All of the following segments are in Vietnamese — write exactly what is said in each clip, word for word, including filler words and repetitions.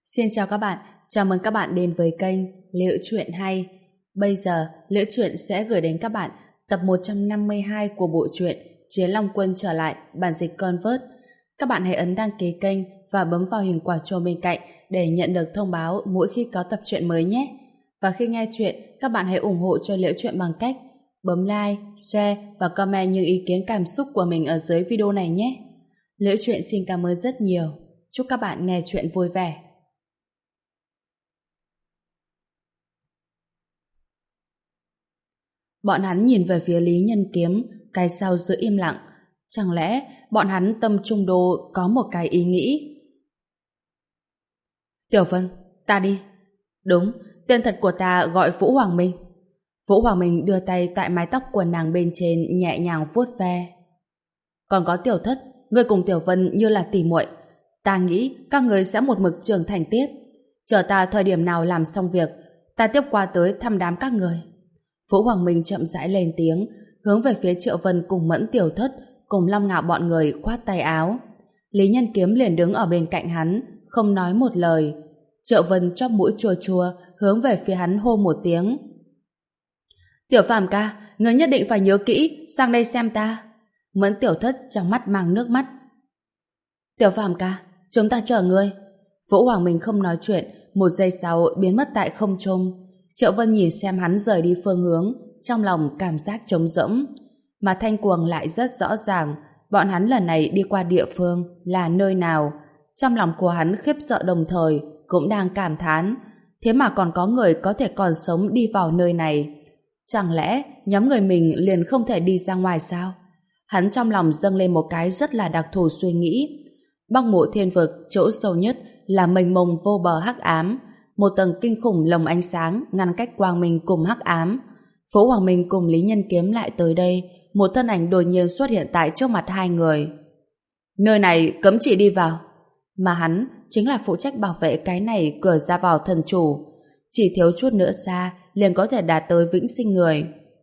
Xin chào các bạn, chào mừng các bạn đến với kênh Liễu Chuyện Hay. Bây giờ, Liễu Chuyện sẽ gửi đến các bạn tập một trăm năm mươi hai của bộ truyện Chiến Long Quân trở lại, bản dịch Convert. Các bạn hãy ấn đăng ký kênh và bấm vào hình quả chuông bên cạnh để nhận được thông báo mỗi khi có tập truyện mới nhé. Và khi nghe chuyện, các bạn hãy ủng hộ cho Liễu Chuyện bằng cách bấm like, share và comment những ý kiến cảm xúc của mình ở dưới video này nhé. Liễu Chuyện xin cảm ơn rất nhiều. Chúc các bạn nghe chuyện vui vẻ. Bọn hắn nhìn về phía Lý Nhân Kiếm, cái sau giữ im lặng. Chẳng lẽ bọn hắn tâm trung đô có một cái ý nghĩ? Tiểu Vân, ta đi. Đúng, tên thật của ta gọi Vũ Hoàng Minh. Vũ Hoàng Minh đưa tay tại mái tóc của nàng bên trên nhẹ nhàng vuốt ve. Còn có Tiểu Thất, ngươi cùng Tiểu Vân như là tỉ muội. Ta nghĩ các người sẽ một mực trưởng thành tiếp. Chờ ta thời điểm nào làm xong việc, ta tiếp qua tới thăm đám các người. Vũ Hoàng Minh chậm rãi lên tiếng, hướng về phía Triệu Vân cùng Mẫn Tiểu Thất, cùng Long Ngạo bọn người khoát tay áo. Lý Nhân Kiếm liền đứng ở bên cạnh hắn, không nói một lời. Triệu Vân chóp mũi chua chua, hướng về phía hắn hô một tiếng. Tiểu Phàm ca, ngươi nhất định phải nhớ kỹ, sang đây xem ta. Mẫn Tiểu Thất trong mắt mang nước mắt. Tiểu Phàm ca, chúng ta chờ ngươi. Vũ Hoàng Minh không nói chuyện, một giây sau biến mất tại không trung. Triệu Vân nhìn xem hắn rời đi phương hướng, trong lòng cảm giác trống rỗng. Mà Thanh Cuồng lại rất rõ ràng, bọn hắn lần này đi qua địa phương là nơi nào. Trong lòng của hắn khiếp sợ đồng thời, cũng đang cảm thán. Thế mà còn có người có thể còn sống đi vào nơi này. Chẳng lẽ nhóm người mình liền không thể đi ra ngoài sao? Hắn trong lòng dâng lên một cái rất là đặc thù suy nghĩ. Bắc Mộ Thiên Vực chỗ sâu nhất là mênh mông vô bờ hắc ám. Một tầng kinh khủng lồng ánh sáng ngăn cách quang minh cùng hắc ám. Vũ Hoàng Minh cùng Lý Nhân Kiếm lại tới đây, một thân ảnh đột nhiên xuất hiện tại trước mặt hai người. Nơi này cấm chỉ đi vào. Mà hắn chính là phụ trách bảo vệ cái này cửa ra vào thần chủ. Chỉ thiếu chút nữa xa liền có thể đạt tới vĩnh sinh người.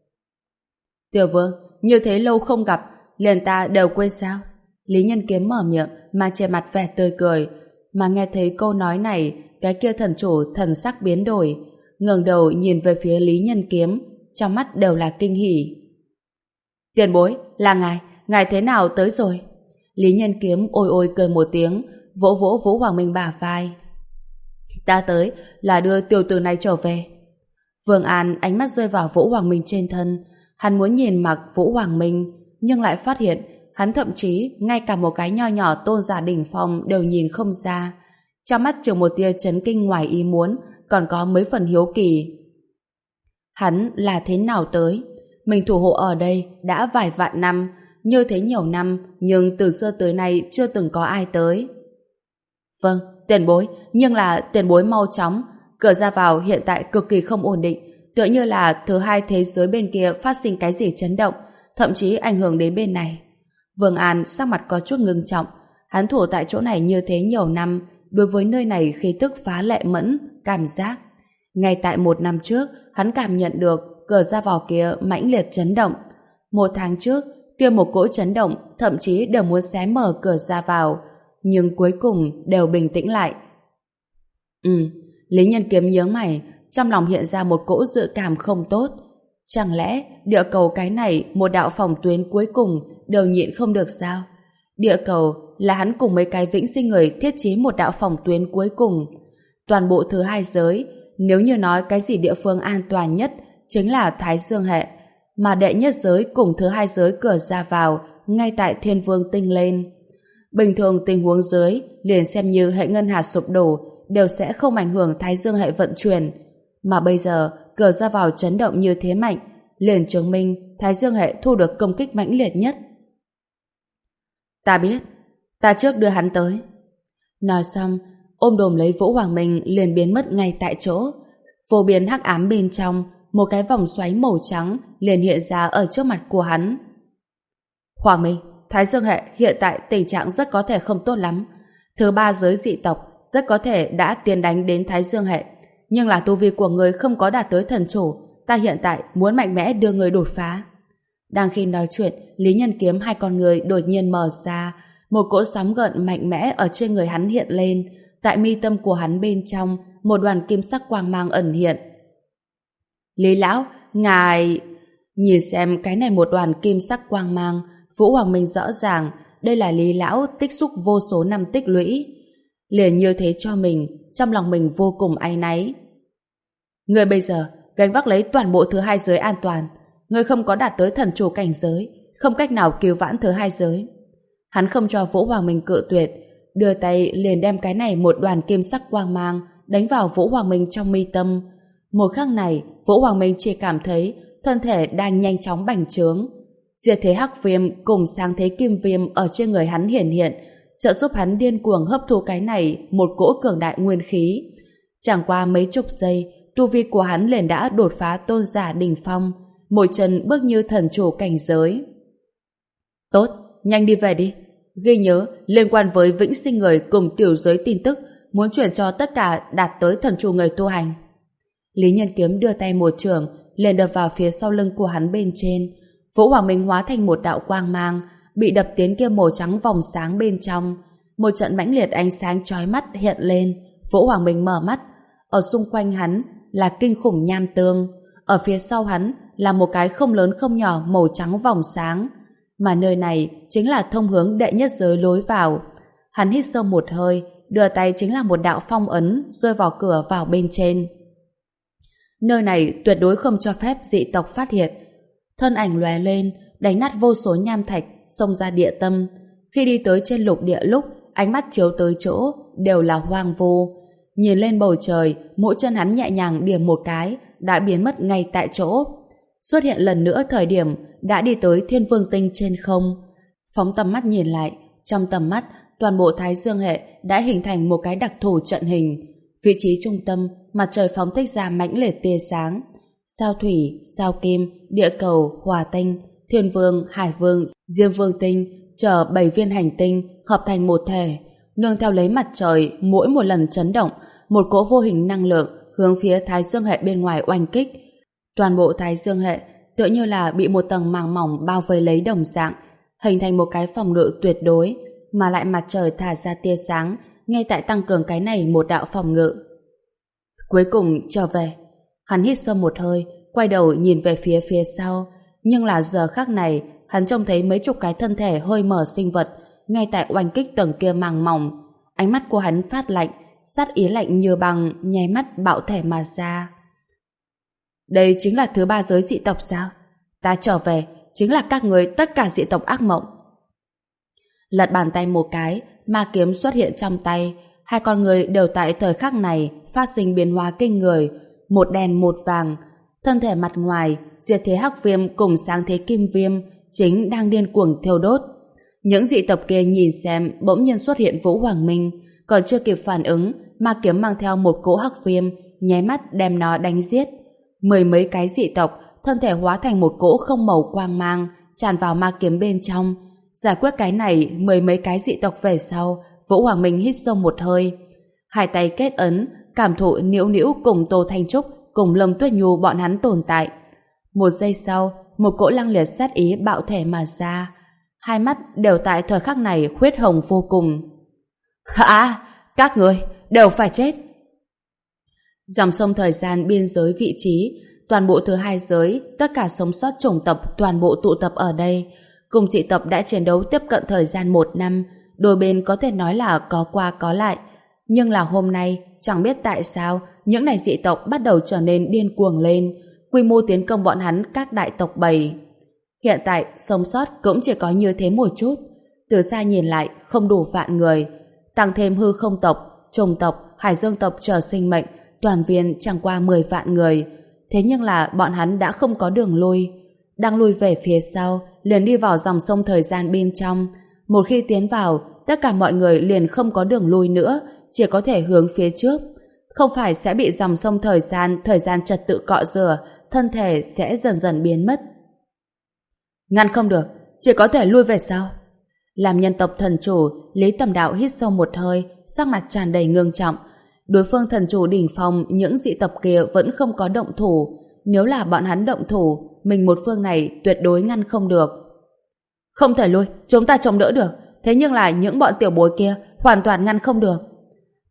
Tiểu Vương, như thế lâu không gặp, liền ta đều quên sao? Lý Nhân Kiếm mở miệng mà trên mặt vẻ tươi cười. Mà nghe thấy câu nói này, cái kia thần chủ thần sắc biến đổi, ngẩng đầu nhìn về phía Lý Nhân Kiếm, trong mắt đều là kinh hỉ. Tiền bối, là ngài, ngài thế nào tới rồi? Lý Nhân Kiếm ôi ôi cười một tiếng, vỗ vỗ Vũ Hoàng Minh bả vai. Ta tới là đưa tiểu tử này trở về. Vương An ánh mắt rơi vào Vũ Hoàng Minh trên thân, hắn muốn nhìn mặc Vũ Hoàng Minh, nhưng lại phát hiện hắn thậm chí ngay cả một cái nho nhỏ tôn giả đỉnh phong đều nhìn không ra. Trong mắt trừ một tia chấn kinh ngoài ý muốn, còn có mấy phần hiếu kỳ. Hắn là thế nào tới? Mình thủ hộ ở đây đã vài vạn năm, như thế nhiều năm, nhưng từ xưa tới nay chưa từng có ai tới. Vâng, tiền bối, nhưng là tiền bối mau chóng. Cửa ra vào hiện tại cực kỳ không ổn định, tựa như là thứ hai thế giới bên kia phát sinh cái gì chấn động, thậm chí ảnh hưởng đến bên này. Vương An sắc mặt có chút ngưng trọng, hắn thủ tại chỗ này như thế nhiều năm, đối với nơi này khí tức phá lệ mẫn, cảm giác. Ngay tại một năm trước, hắn cảm nhận được cửa ra vào kia mãnh liệt chấn động. Một tháng trước, kia một cỗ chấn động thậm chí đều muốn xé mở cửa ra vào, nhưng cuối cùng đều bình tĩnh lại. Ừ, Lý Nhân Kiếm nhướng mày, trong lòng hiện ra một cỗ dự cảm không tốt. Chẳng lẽ địa cầu cái này một đạo phòng tuyến cuối cùng đều nhịn không được sao? Địa cầu là hắn cùng mấy cái vĩnh sinh người thiết trí một đạo phòng tuyến cuối cùng. Toàn bộ thứ hai giới, nếu như nói cái gì địa phương an toàn nhất chính là Thái Dương hệ, mà đệ nhất giới cùng thứ hai giới cửa ra vào ngay tại Thiên Vương tinh lên. Bình thường tình huống dưới, liền xem như hệ ngân hà sụp đổ, đều sẽ không ảnh hưởng Thái Dương hệ vận chuyển. Mà bây giờ, cửa ra vào chấn động như thế mạnh, liền chứng minh Thái Dương hệ thu được công kích mãnh liệt nhất. Ta biết, ta trước đưa hắn tới. Nói xong, ôm đồm lấy Vũ Hoàng Minh liền biến mất ngay tại chỗ. Vô biên hắc ám bên trong, một cái vòng xoáy màu trắng liền hiện ra ở trước mặt của hắn. Hoàng Minh, Thái Dương hệ hiện tại tình trạng rất có thể không tốt lắm. Thứ ba giới dị tộc rất có thể đã tiến đánh đến Thái Dương hệ, nhưng là tu vi của người không có đạt tới thần chủ, ta hiện tại muốn mạnh mẽ đưa người đột phá. Đang khi nói chuyện, Lý Nhân Kiếm hai con người đột nhiên mở ra, một cỗ sóng gợn mạnh mẽ ở trên người hắn hiện lên, tại mi tâm của hắn bên trong một đoàn kim sắc quang mang ẩn hiện. Lý lão, ngài... Nhìn xem cái này một đoàn kim sắc quang mang, Vũ Hoàng Minh rõ ràng đây là Lý lão tích xúc vô số năm tích lũy. Liền như thế cho mình, trong lòng mình vô cùng áy náy. Người bây giờ gánh vác lấy toàn bộ thứ hai giới an toàn. Người không có đạt tới thần chủ cảnh giới, không cách nào cứu vãn thứ hai giới. Hắn không cho Vũ Hoàng Minh cự tuyệt, đưa tay liền đem cái này một đoàn kim sắc quang mang đánh vào Vũ Hoàng Minh trong mi tâm. Một khắc này, Vũ Hoàng Minh chỉ cảm thấy thân thể đang nhanh chóng bành trướng. Diệt thế hắc viêm cùng sáng thế kim viêm ở trên người hắn hiển hiện, trợ giúp hắn điên cuồng hấp thu cái này một cỗ cường đại nguyên khí. Chẳng qua mấy chục giây, tu vi của hắn liền đã đột phá tôn giả đỉnh phong, mỗi chân bước như thần chủ cảnh giới. Tốt, nhanh đi về đi. Ghi nhớ, liên quan với vĩnh sinh người cùng tiểu giới tin tức, muốn chuyển cho tất cả đạt tới thần chủ người tu hành. Lý Nhân Kiếm đưa tay một chưởng, liền đập vào phía sau lưng của hắn bên trên. Vũ Hoàng Minh hóa thành một đạo quang mang, bị đập tiến kia màu trắng vòng sáng bên trong. Một trận mãnh liệt ánh sáng chói mắt hiện lên. Vũ Hoàng Minh mở mắt, ở xung quanh hắn là kinh khủng nham tương, ở phía sau hắn là một cái không lớn không nhỏ màu trắng vòng sáng, mà nơi này chính là thông hướng đệ nhất giới lối vào. Hắn hít sâu một hơi, đưa tay chính là một đạo phong ấn rơi vào cửa vào bên trên. Nơi này tuyệt đối không cho phép dị tộc phát hiện. Thân ảnh lóe lên, đánh nát vô số nham thạch, xông ra địa tâm. Khi đi tới trên lục địa lúc, ánh mắt chiếu tới chỗ đều là hoang vu. Nhìn lên bầu trời, mỗi chân hắn nhẹ nhàng điểm một cái, đã biến mất ngay tại chỗ. Xuất hiện lần nữa thời điểm đã đi tới Thiên Vương Tinh trên không. Phóng tầm mắt nhìn lại, trong tầm mắt toàn bộ Thái Dương hệ đã hình thành một cái đặc thù trận hình. Vị trí trung tâm, mặt trời phóng thích ra mãnh liệt tia sáng. Sao thủy, sao kim, địa cầu, hỏa tinh, Thiên Vương, Hải Vương, Diêm Vương Tinh chở bảy viên hành tinh hợp thành một thể, nương theo lấy mặt trời mỗi một lần chấn động, một cỗ vô hình năng lượng hướng phía Thái Dương hệ bên ngoài oanh kích. Toàn bộ Thái Dương hệ tựa như là bị một tầng màng mỏng bao vây lấy đồng dạng, hình thành một cái phòng ngự tuyệt đối, mà lại mặt trời thả ra tia sáng ngay tại tăng cường cái này một đạo phòng ngự. Cuối cùng trở về, hắn hít sâu một hơi, quay đầu nhìn về phía phía sau, nhưng là giờ khắc này hắn trông thấy mấy chục cái thân thể hơi mở sinh vật ngay tại oanh kích tầng kia màng mỏng. Ánh mắt của hắn phát lạnh, sát ý lạnh như băng nháy mắt bạo thể mà ra. Đây chính là thứ ba giới dị tộc sao? Ta trở về chính là các người tất cả dị tộc ác mộng. Lật bàn tay một cái, ma kiếm xuất hiện trong tay. Hai con người đều tại thời khắc này phát sinh biến hóa kinh người, một đen một vàng. Thân thể mặt ngoài diệt thế hắc viêm cùng sáng thế kim viêm chính đang điên cuồng thiêu đốt. Những dị tộc kia nhìn xem bỗng nhiên xuất hiện Vũ Hoàng Minh, còn chưa kịp phản ứng, ma kiếm mang theo một cỗ hắc viêm nháy mắt đem nó đánh giết. Mười mấy cái dị tộc thân thể hóa thành một cỗ không màu quang mang tràn vào ma kiếm bên trong. Giải quyết cái này mười mấy cái dị tộc về sau, Vũ Hoàng Minh hít sâu một hơi, hai tay kết ấn, cảm thụ Niễu Niễu cùng Tô Thanh Trúc cùng Lâm Tuyết Nhu bọn hắn tồn tại. Một giây sau, một cỗ lăng liệt sát ý bạo thể mà ra, hai mắt đều tại thời khắc này huyết hồng vô cùng. Hả? Các người đều phải chết. Dòng sông thời gian biên giới vị trí, toàn bộ thứ hai giới, tất cả sống sót chủng tộc toàn bộ tụ tập ở đây. Cùng dị tộc đã chiến đấu tiếp cận thời gian một năm, đôi bên có thể nói là có qua có lại. Nhưng là hôm nay, chẳng biết tại sao, những này dị tộc bắt đầu trở nên điên cuồng lên, quy mô tiến công bọn hắn các đại tộc bầy. Hiện tại, sống sót cũng chỉ có như thế một chút. Từ xa nhìn lại, không đủ vạn người. Tăng thêm hư không tộc, trùng tộc, hải dương tộc chờ sinh mệnh, toàn viên chẳng qua mười vạn người. Thế nhưng là bọn hắn đã không có đường lui. Đang lui về phía sau, liền đi vào dòng sông thời gian bên trong. Một khi tiến vào, tất cả mọi người liền không có đường lui nữa, chỉ có thể hướng phía trước. Không phải sẽ bị dòng sông thời gian, thời gian trật tự cọ rửa, thân thể sẽ dần dần biến mất. Ngăn không được, chỉ có thể lui về sau. Làm nhân tộc thần chủ, Lý Tầm Đạo hít sâu một hơi, sắc mặt tràn đầy ngưng trọng. Đối phương thần chủ đỉnh phong, những dị tộc kia vẫn không có động thủ. Nếu là bọn hắn động thủ, mình một phương này tuyệt đối ngăn không được. Không thể lui, chúng ta chống đỡ được. Thế nhưng là những bọn tiểu bối kia hoàn toàn ngăn không được.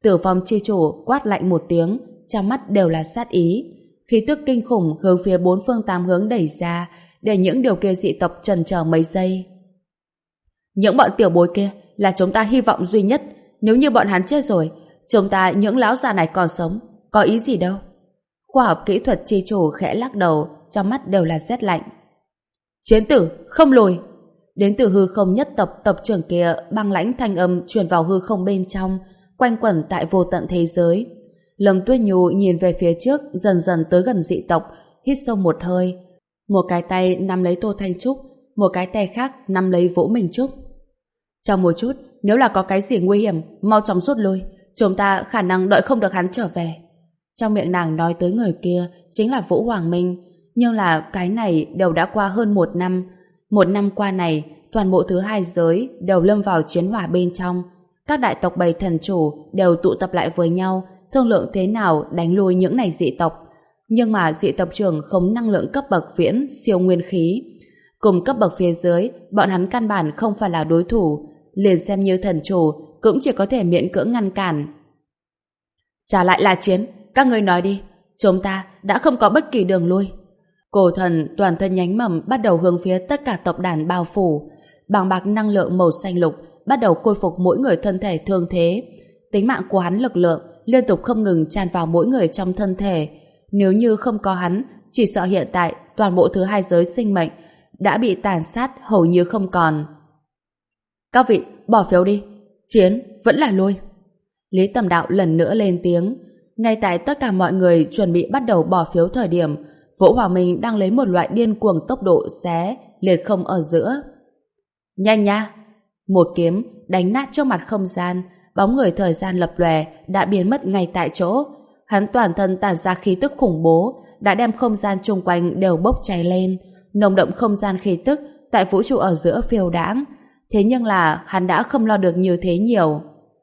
Tử Phong chi chủ quát lạnh một tiếng, trong mắt đều là sát ý. Khí tức kinh khủng hướng phía bốn phương tám hướng đẩy ra, để những điều kia dị tộc chần chờ mấy giây. Những bọn tiểu bối kia là chúng ta hy vọng duy nhất. Nếu như bọn hắn chết rồi, chúng ta những lão già này còn sống, có ý gì đâu. Khoa học kỹ thuật chi chủ khẽ lắc đầu, trong mắt đều là rét lạnh. Chiến tử, không lùi. Đến từ hư không nhất tộc tộc trưởng kia băng lãnh thanh âm truyền vào hư không bên trong, quanh quẩn tại vô tận thế giới. Lâm Tuyết Nhu nhìn về phía trước, dần dần tới gần dị tộc, hít sâu một hơi. Một cái tay nắm lấy Tô Thanh Trúc, một cái tay khác nắm lấy Vũ Minh Trúc. Trong một chút, nếu là có cái gì nguy hiểm, mau chóng rút lui, chúng ta khả năng đợi không được hắn trở về. Trong miệng nàng nói tới người kia chính là Vũ Hoàng Minh, nhưng là cái này đều đã qua hơn một năm. Một năm qua này, toàn bộ thứ hai giới đều lâm vào chiến hỏa bên trong. Các đại tộc bầy thần chủ đều tụ tập lại với nhau, thương lượng thế nào đánh lui những này dị tộc. Nhưng mà dị tộc trưởng khống năng lượng cấp bậc viễn siêu nguyên khí. Cùng cấp bậc phía dưới, bọn hắn căn bản không phải là đối thủ, liền xem như thần chủ cũng chỉ có thể miễn cưỡng ngăn cản. Trả lại là chiến, các ngươi nói đi, chúng ta đã không có bất kỳ đường lui. Cổ thần toàn thân nhánh mầm bắt đầu hướng phía tất cả tộc đàn bao phủ, bàng bạc năng lượng màu xanh lục bắt đầu khôi phục mỗi người thân thể thương thế. Tính mạng của hắn lực lượng liên tục không ngừng tràn vào mỗi người trong thân thể. Nếu như không có hắn, chỉ sợ hiện tại toàn bộ thứ hai giới sinh mệnh đã bị tàn sát hầu như không còn. Các vị, bỏ phiếu đi. Chiến, vẫn là lui. Lý Tầm Đạo lần nữa lên tiếng. Ngay tại tất cả mọi người chuẩn bị bắt đầu bỏ phiếu thời điểm, Vũ Hoàng Minh đang lấy một loại điên cuồng tốc độ xé liệt không ở giữa. Nhanh nha! Một kiếm đánh nát trước mặt không gian, bóng người thời gian lập lòe đã biến mất ngay tại chỗ. Hắn toàn thân tản ra khí tức khủng bố, đã đem không gian chung quanh đều bốc cháy lên, nồng đậm không gian khí tức tại vũ trụ ở giữa phiêu đãng. Thế nhưng là hắn đã không lo được như thế nhiều.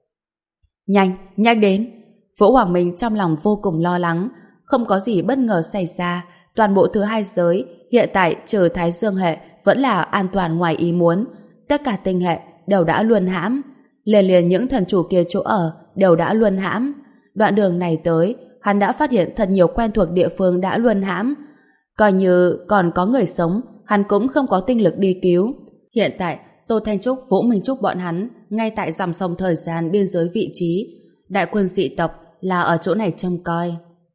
Nhanh, nhanh đến! Vũ Hoàng Minh trong lòng vô cùng lo lắng, không có gì bất ngờ xảy ra, toàn bộ thứ hai giới hiện tại trừ Thái Dương hệ vẫn là an toàn ngoài ý muốn, tất cả tinh hệ đều đã luân hãm, liền liền những thần chủ kia chỗ ở đều đã luân hãm. Đoạn đường này tới, hắn đã phát hiện thật nhiều quen thuộc địa phương đã luân hãm, coi như còn có người sống, hắn cũng không có tinh lực đi cứu. Hiện tại Tô Thanh Trúc, Vũ Minh Trúc bọn hắn ngay tại dòng sông thời gian biên giới vị trí, đại quân dị tộc là ở chỗ này trông coi.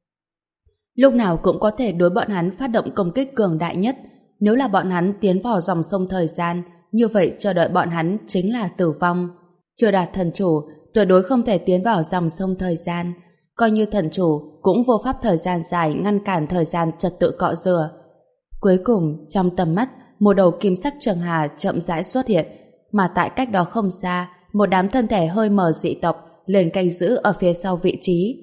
Lúc nào cũng có thể đối bọn hắn phát động công kích cường đại nhất. Nếu là bọn hắn tiến vào dòng sông thời gian, như vậy chờ đợi bọn hắn chính là tử vong. Chưa đạt thần chủ, tuyệt đối không thể tiến vào dòng sông thời gian. Coi như thần chủ cũng vô pháp thời gian dài ngăn cản thời gian trật tự cọ rửa. Cuối cùng, trong tầm mắt, một đầu kim sắc trường hà chậm rãi xuất hiện, mà tại cách đó không xa, một đám thân thể hơi mờ dị tộc liền canh giữ ở phía sau vị trí.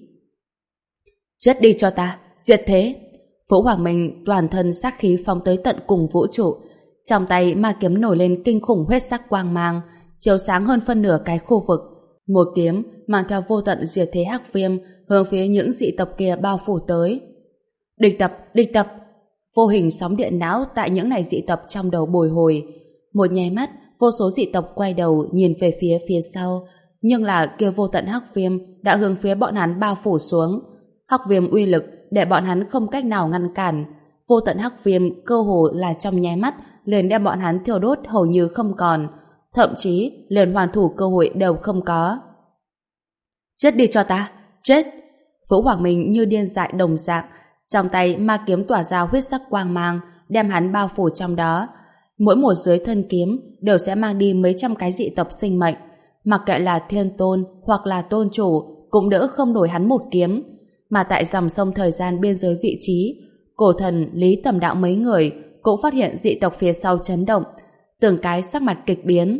Chết đi cho ta, diệt thế! Vũ Hoàng Minh toàn thân sát khí phóng tới tận cùng vũ trụ, trong tay ma kiếm nổi lên kinh khủng huyết sắc quang mang, chiếu sáng hơn phân nửa cái khu vực. Một kiếm mang theo vô tận diệt thế hắc viêm hướng phía những dị tộc kia bao phủ tới. Địch tập, địch tập! Vô hình sóng điện não tại những này dị tộc trong đầu bồi hồi. Một nháy mắt, vô số dị tộc quay đầu nhìn về phía phía sau, nhưng là kia vô tận hắc viêm đã hướng phía bọn hắn bao phủ xuống. Hắc viêm uy lực để bọn hắn không cách nào ngăn cản. Vô tận hắc viêm cơ hồ là trong nháy mắt liền đem bọn hắn thiêu đốt hầu như không còn, thậm chí liền hoàn thủ cơ hội đều không có. Chết đi cho ta, chết! Vũ Hoàng Minh như điên dại đồng dạng, trong tay ma kiếm tỏa ra huyết sắc quang mang, đem hắn bao phủ trong đó. Mỗi một dưới thân kiếm đều sẽ mang đi mấy trăm cái dị tộc sinh mệnh, mặc kệ là thiên tôn hoặc là tôn chủ cũng đỡ không nổi hắn một kiếm. Mà tại dòng sông thời gian biên giới vị trí, cổ thần Lý Tầm Đạo mấy người cũng phát hiện dị tộc phía sau chấn động, từng cái sắc mặt kịch biến.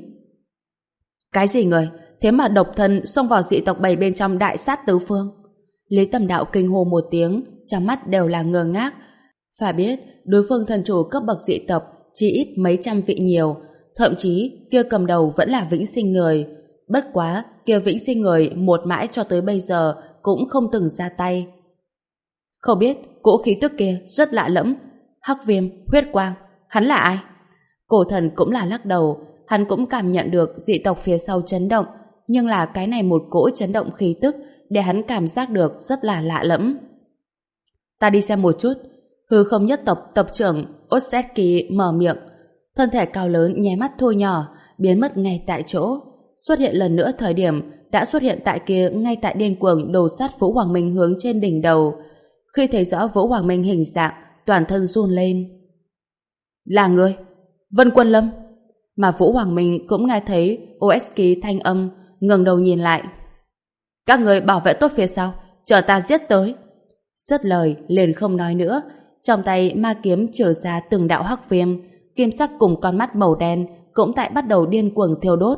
Cái gì người? Thế mà độc thân xông vào dị tộc bầy bên trong đại sát tứ phương. Lý Tầm Đạo kinh hô một tiếng, trong mắt đều là ngơ ngác. Phải biết, đối phương thần chủ cấp bậc dị tộc chỉ ít mấy trăm vị nhiều, thậm chí kia cầm đầu vẫn là vĩnh sinh người. Bất quá, kia vĩnh sinh người một mãi cho tới bây giờ cũng không từng ra tay. Không biết, cỗ khí tức kia rất lạ lẫm. Hắc viêm, huyết quang, hắn là ai? Cổ thần cũng là lắc đầu, hắn cũng cảm nhận được dị tộc phía sau chấn động, nhưng là cái này một cỗ chấn động khí tức để hắn cảm giác được rất là lạ lẫm. Ta đi xem một chút. Hư không nhất tộc tộc trưởng Osetki mở miệng. Thân thể cao lớn nháy mắt thu nhỏ, biến mất ngay tại chỗ. Xuất hiện lần nữa thời điểm đã xuất hiện tại kia ngay tại điên cuồng đồ sát Vũ Hoàng Minh hướng trên đỉnh đầu. Khi thấy rõ Vũ Hoàng Minh hình dạng, toàn thân run lên. Là người? Vân Quân Lâm? Mà Vũ Hoàng Minh cũng nghe thấy Osetki thanh âm, ngẩng đầu nhìn lại. Các người bảo vệ tốt phía sau, chờ ta giết tới. Dứt lời liền không nói nữa, trong tay ma kiếm trở ra từng đạo hắc viêm, kim sắc cùng con mắt màu đen cũng tại bắt đầu điên cuồng thiêu đốt.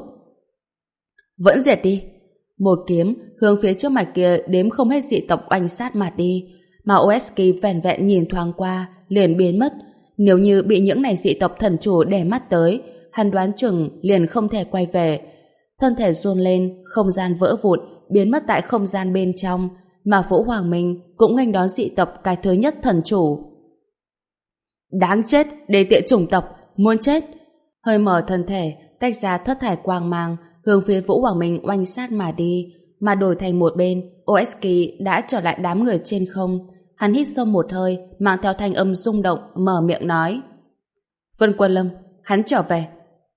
Vẫn diệt đi. Một kiếm hướng phía trước mặt kia đếm không hết dị tộc oanh sát mà đi, mà Osetki vẻn vẹn nhìn thoáng qua liền biến mất. Nếu như bị những này dị tộc thần chủ để mắt tới, hắn đoán chừng liền không thể quay về. Thân thể run lên, không gian vỡ vụn, biến mất tại không gian bên trong, mà Vũ Hoàng Minh cũng nghênh đón dị tộc cái thứ nhất thần chủ. Đáng chết, đê tiện chủng tộc, muốn chết. Hơi mở thân thể, tách ra thất thải quang mang, hướng phía Vũ Hoàng Minh oanh sát mà đi, mà đổi thành một bên, Osetki đã trở lại đám người trên không. Hắn hít sâu một hơi, mang theo thanh âm rung động, mở miệng nói. Vân Quân Lâm, hắn trở về.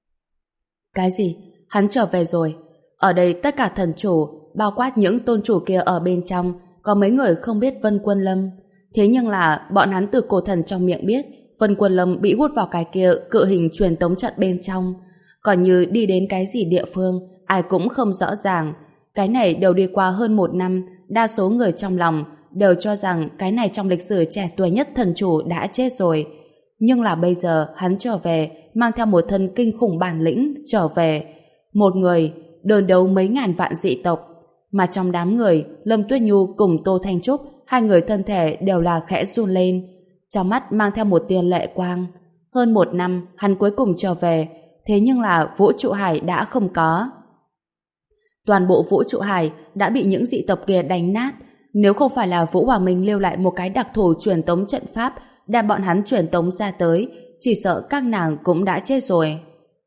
Cái gì? Hắn trở về rồi. Ở đây tất cả thần chủ, bao quát những tôn chủ kia ở bên trong, có mấy người không biết Vân Quân Lâm. Thế nhưng là bọn hắn từ cổ thần trong miệng biết Vân Quân Lâm bị hút vào cái kia cự hình truyền tống trận bên trong. Còn như đi đến cái gì địa phương, ai cũng không rõ ràng. Cái này đều đi qua hơn một năm, đa số người trong lòng đều cho rằng cái này trong lịch sử trẻ tuổi nhất thần chủ đã chết rồi. Nhưng là bây giờ hắn trở về, mang theo một thân kinh khủng bản lĩnh trở về. Một người đơn đấu mấy ngàn vạn dị tộc, mà trong đám người Lâm Tuyết Nhu cùng Tô Thanh Trúc, hai người thân thể đều là khẽ run lên, trong mắt mang theo một tia lệ quang. Hơn một năm hắn cuối cùng trở về, thế nhưng là vũ trụ hải đã không có. Toàn bộ vũ trụ hải đã bị những dị tộc kia đánh nát. Nếu không phải là Vũ Hoàng Minh lưu lại một cái đặc thù truyền tống trận pháp đem bọn hắn truyền tống ra tới, chỉ sợ các nàng cũng đã chết rồi.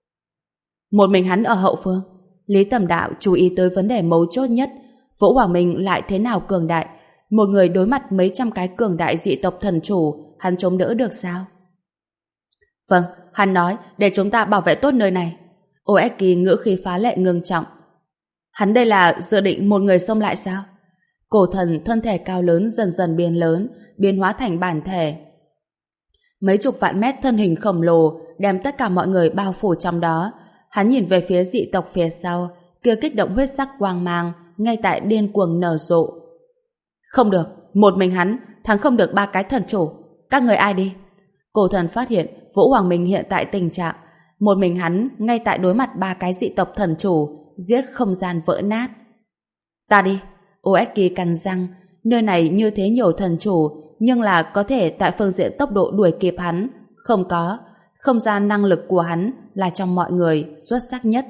Một mình hắn ở hậu phương. Lý Tầm Đạo chú ý tới vấn đề mấu chốt nhất. Vũ Hoàng Minh lại thế nào cường đại? Một người đối mặt mấy trăm cái cường đại dị tộc thần chủ, hắn chống đỡ được sao? Vâng, hắn nói để chúng ta bảo vệ tốt nơi này. Osetki ngữ khí phá lệ ngưng trọng. Hắn đây là dự định một người xông lại sao? Cổ thần thân thể cao lớn dần dần biến lớn, biến hóa thành bản thể. Mấy chục vạn mét thân hình khổng lồ đem tất cả mọi người bao phủ trong đó. Hắn nhìn về phía dị tộc phía sau, kia kích động huyết sắc quang mang ngay tại điên cuồng nở rộ. Không được, một mình hắn thắng không được ba cái thần chủ. Các người ai đi? Cổ thần phát hiện Vũ Hoàng Minh hiện tại tình trạng một mình hắn ngay tại đối mặt ba cái dị tộc thần chủ, giết không gian vỡ nát. Ta đi. Osetki cắn răng, nơi này như thế nhiều thần chủ, nhưng là có thể tại phương diện tốc độ đuổi kịp hắn, không có. Không gian năng lực của hắn là trong mọi người xuất sắc nhất.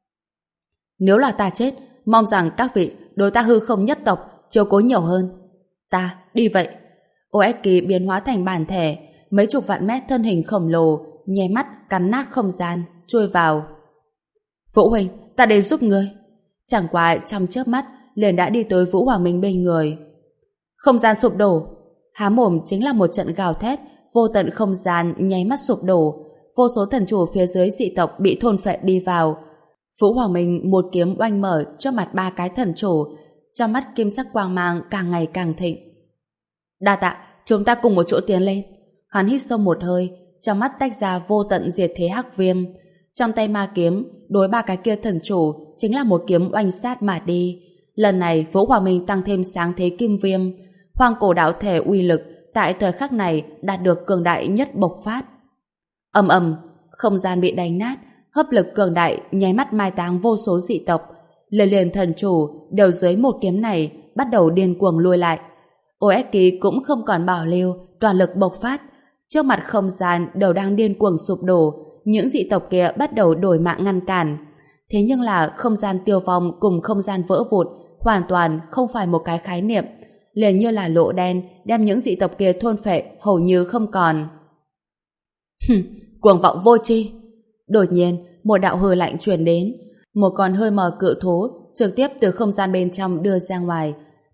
Nếu là ta chết, mong rằng các vị đối ta hư không nhất tộc chiếu cố nhiều hơn. Ta đi vậy. Osetki biến hóa thành bản thể, mấy chục vạn mét thân hình khổng lồ, nháy mắt cắn nát không gian, chui vào. Vũ huynh, ta đến giúp ngươi. Chẳng qua trong chớp mắt liền đã đi tới Vũ Hoàng Minh bên người. Không gian sụp đổ. Há mồm chính là một trận gào thét, vô tận không gian nháy mắt sụp đổ, vô số thần chủ phía dưới dị tộc bị thôn phệ đi vào. Vũ Hoàng Minh một kiếm oanh mở trước mặt ba cái thần chủ, trong mắt kim sắc quang mang càng ngày càng thịnh. Đa tạ, chúng ta cùng một chỗ tiến lên. Hắn hít sâu một hơi, trong mắt tách ra vô tận diệt thế hắc viêm. Trong tay ma kiếm, đối ba cái kia thần chủ chính là một kiếm oanh sát mà đi. Lần này Vũ Hoàng Minh tăng thêm sáng thế kim viêm, hoang cổ đạo thể uy lực tại thời khắc này đạt được cường đại nhất bộc phát. Ầm ầm, không gian bị đánh nát, hấp lực cường đại nháy mắt mai táng vô số dị tộc. Liền liền thần chủ đều dưới một kiếm này bắt đầu điên cuồng lui lại. Osetki cũng không còn bảo lưu, toàn lực bộc phát. Trước mặt không gian đều đang điên cuồng sụp đổ, những dị tộc kia bắt đầu đổi mạng ngăn cản. Thế nhưng là không gian tiêu vong cùng không gian vỡ vụn hoàn toàn không phải một cái khái niệm, liền như là lỗ đen đem những dị tộc kia thôn phệ hầu như không còn. Hừm, cuồng vọng vô tri. Đột nhiên, một đạo hư lạnh truyền đến, một con hơi mờ cự thú trực tiếp từ không gian bên trong đưa ra ngoài,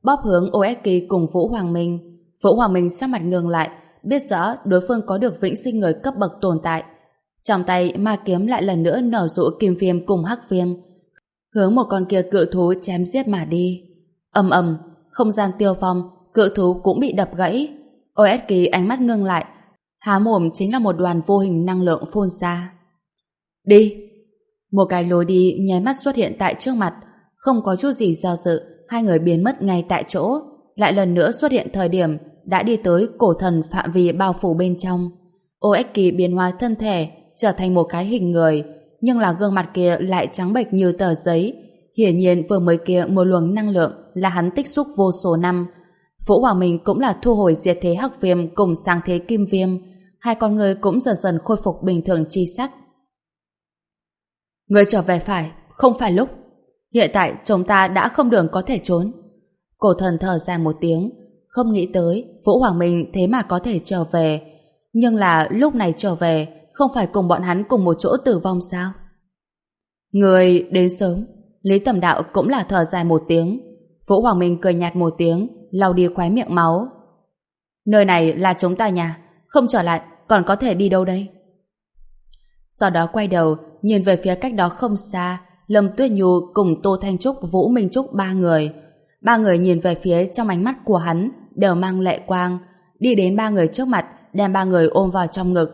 bóp hướng ô ét ca cùng Vũ Hoàng Minh. Vũ Hoàng Minh sắc mặt ngừng lại, biết rõ đối phương có được vĩnh sinh người cấp bậc tồn tại. Trong tay ma kiếm lại lần nữa nở rộ kim viêm cùng hắc viêm, hướng một con kia cự thú chém giết mà đi. Ầm ầm, không gian tiêu phong, cự thú cũng bị đập gãy. ô ét ca ánh mắt ngưng lại, há mồm chính là một đoàn vô hình năng lượng phun ra. Đi! Một cái lối đi nháy mắt xuất hiện tại trước mặt, không có chút gì do dự, hai người biến mất ngay tại chỗ, lại lần nữa xuất hiện thời điểm đã đi tới cổ thần phạm vi bao phủ bên trong. ô ét ca biến hóa thân thể trở thành một cái hình người, nhưng là gương mặt kia lại trắng bệch như tờ giấy. Hiển nhiên vừa mới kia một luồng năng lượng là hắn tích xúc vô số năm. Vũ Hoàng Minh cũng là thu hồi diệt thế hắc viêm cùng sáng thế kim viêm, hai con người cũng dần dần khôi phục bình thường chi sắc. Người trở về phải, không phải lúc. Hiện tại chúng ta đã không đường có thể trốn. Cổ thần thở dài một tiếng, không nghĩ tới Vũ Hoàng Minh thế mà có thể trở về. Nhưng là lúc này trở về không phải cùng bọn hắn cùng một chỗ tử vong sao? Người đến sớm. Lý Tầm Đạo cũng là thở dài một tiếng. Vũ Hoàng Minh cười nhạt một tiếng, lau đi khóe miệng máu. Nơi này là chúng ta nhà, không trở lại còn có thể đi đâu đây? Sau đó quay đầu nhìn về phía cách đó không xa, Lâm Tuyết Nhu cùng Tô Thanh Trúc, Vũ Minh Trúc ba người. Ba người nhìn về phía trong ánh mắt của hắn đều mang lệ quang, đi đến ba người trước mặt, đem ba người ôm vào trong ngực.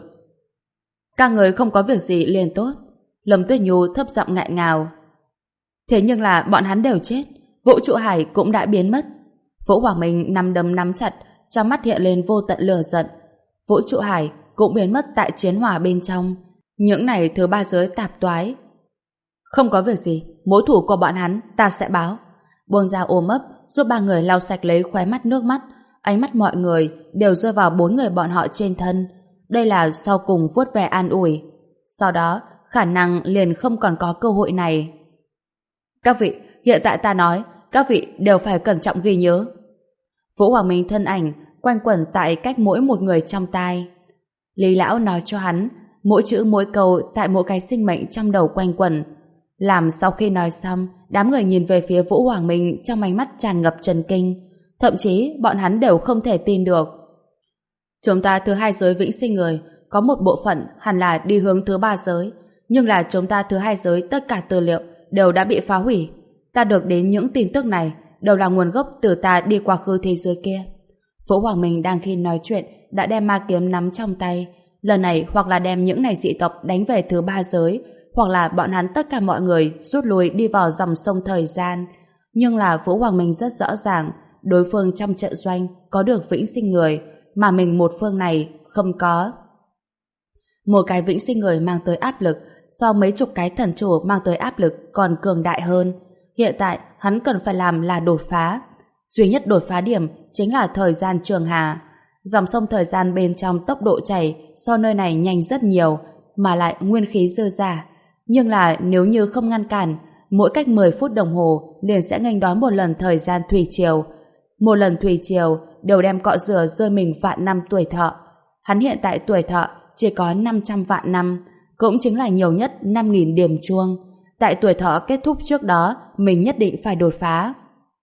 Các người không có việc gì liền tốt. Lâm Tuyết Nhu thấp giọng ngại ngào. Thế nhưng là bọn hắn đều chết, Vũ Trụ Hải cũng đã biến mất. Vũ Hoàng Minh nắm đấm nắm chặt, trong mắt hiện lên vô tận lửa giận. Vũ Trụ Hải cũng biến mất tại chiến hỏa bên trong. Những này thứ ba giới tạp toái. Không có việc gì, mối thủ của bọn hắn ta sẽ báo. Buông ra ôm ấp, giúp ba người lau sạch lấy khóe mắt nước mắt. Ánh mắt mọi người đều rơi vào bốn người bọn họ trên thân. Đây là sau cùng vuốt ve an ủi. Sau đó, khả năng liền không còn có cơ hội này. Các vị, hiện tại ta nói, các vị đều phải cẩn trọng ghi nhớ. Vũ Hoàng Minh thân ảnh quanh quẩn tại cách mỗi một người trong tai. Lý Lão nói cho hắn, mỗi chữ mỗi câu tại mỗi cái sinh mệnh trong đầu quanh quẩn. Làm sau khi nói xong, đám người nhìn về phía Vũ Hoàng Minh trong ánh mắt tràn ngập chấn kinh. Thậm chí bọn hắn đều không thể tin được. Chúng ta thứ hai giới vĩnh sinh người, có một bộ phận hẳn là đi hướng thứ ba giới, nhưng là chúng ta thứ hai giới tất cả tư liệu đều đã bị phá hủy. Ta được đến những tin tức này đều là nguồn gốc từ ta đi qua khứ thế giới kia. Vũ Hoàng Minh đang khi nói chuyện đã đem ma kiếm nắm trong tay. Lần này hoặc là đem những này dị tộc đánh về thứ ba giới, hoặc là bọn hắn tất cả mọi người rút lui đi vào dòng sông thời gian. Nhưng là Vũ Hoàng Minh rất rõ ràng, đối phương trong trận doanh có được vĩnh sinh người, mà mình một phương này không có. Một cái vĩnh sinh người mang tới áp lực so mấy chục cái thần chủ mang tới áp lực còn cường đại hơn. Hiện tại hắn cần phải làm là đột phá. Duy nhất đột phá điểm chính là thời gian trường hà. Dòng sông thời gian bên trong tốc độ chảy so nơi này nhanh rất nhiều, mà lại nguyên khí dư dả. Nhưng là nếu như không ngăn cản, mỗi cách mười phút đồng hồ liền sẽ nghênh đón một lần thời gian thủy triều. Một lần thủy triều đều đem cọ rửa rơi mình vạn năm tuổi thọ. Hắn hiện tại tuổi thọ chỉ có năm trăm vạn năm, cũng chính là nhiều nhất năm nghìn điểm chuông. Tại tuổi thọ kết thúc trước đó, mình nhất định phải đột phá.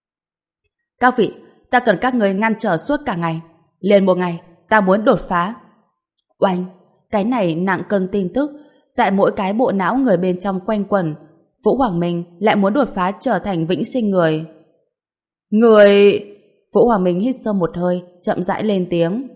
Các vị, ta cần các người ngăn trở suốt cả ngày. Liền một ngày, ta muốn đột phá. Oanh, cái này nặng cân tin tức, tại mỗi cái bộ não người bên trong quanh quẩn. Vũ Hoàng Minh lại muốn đột phá trở thành vĩnh sinh người. Người... Vũ Hoàng Minh hít sâu một hơi, chậm rãi lên tiếng.